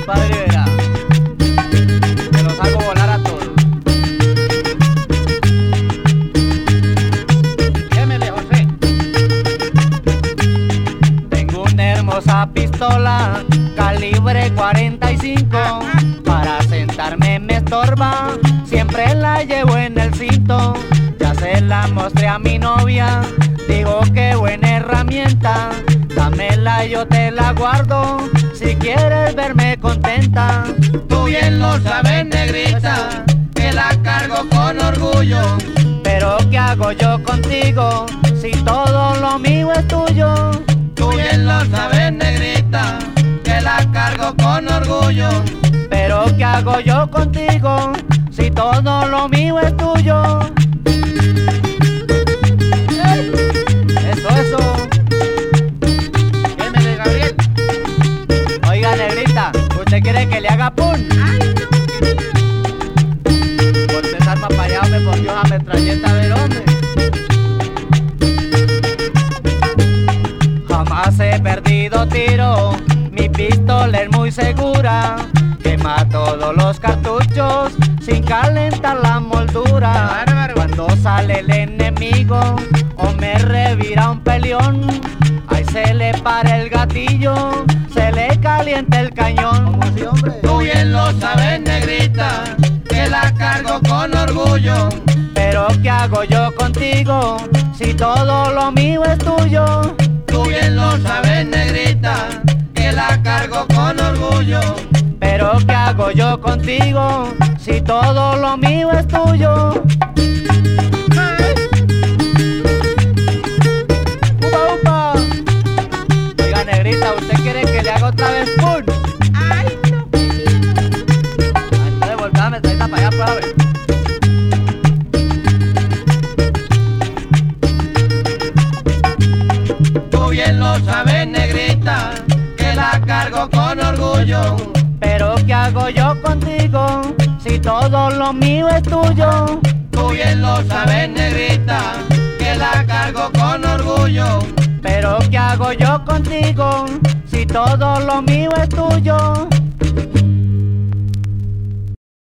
compadre, verá. Que los hago volar a todos. Démele, José. Tengo una hermosa pistola, calibre 45. Para sentarme me estorba, siempre la llevo en el cinto. Ya se la mostré a mi novia, digo que buena herramienta. Dámela, yo te la guardo, si quieres verme contenta. Tú bien lo sabes, negrita, que la cargo con orgullo. Pero ¿qué hago yo contigo, si todo lo mío es tuyo? Tú bien lo sabes, negrita, que la cargo con orgullo. Pero ¿qué hago yo contigo, si todo lo mío es tuyo? Eso. Démele, Gabriel. Oiga, negrita, ¿usted quiere que le haga pun? Por César más para allá, me cogió a metralleta del hombre. Jamás he perdido tiro, mi pistola es muy segura. Quema todos los cartuchos sin calentar la moldura. Cuando sale el enemigo o me revira un peleón, ahí se le para el gatillo, se le calienta el cañón. Tú bien lo sabes, negrita, que la cargo con orgullo. Pero ¿qué hago yo contigo, si todo lo mío es tuyo? Tú bien lo sabes, negrita, que la cargo con orgullo. Pero ¿qué hago yo contigo, si todo lo mío es tuyo? ¡Upa, upa! Oiga, negrita, ¿usted quiere que le haga otra vez pun? Ay, no. Entonces volvá a metralleta para allá, para ver. Tú bien lo sabes, negrita, que la cargo con orgullo. Pero ¿qué hago yo contigo, si todo lo mío es tuyo? Tú bien lo sabes, negrita, que la cargo con orgullo. Pero ¿qué hago yo contigo, si todo lo mío es tuyo?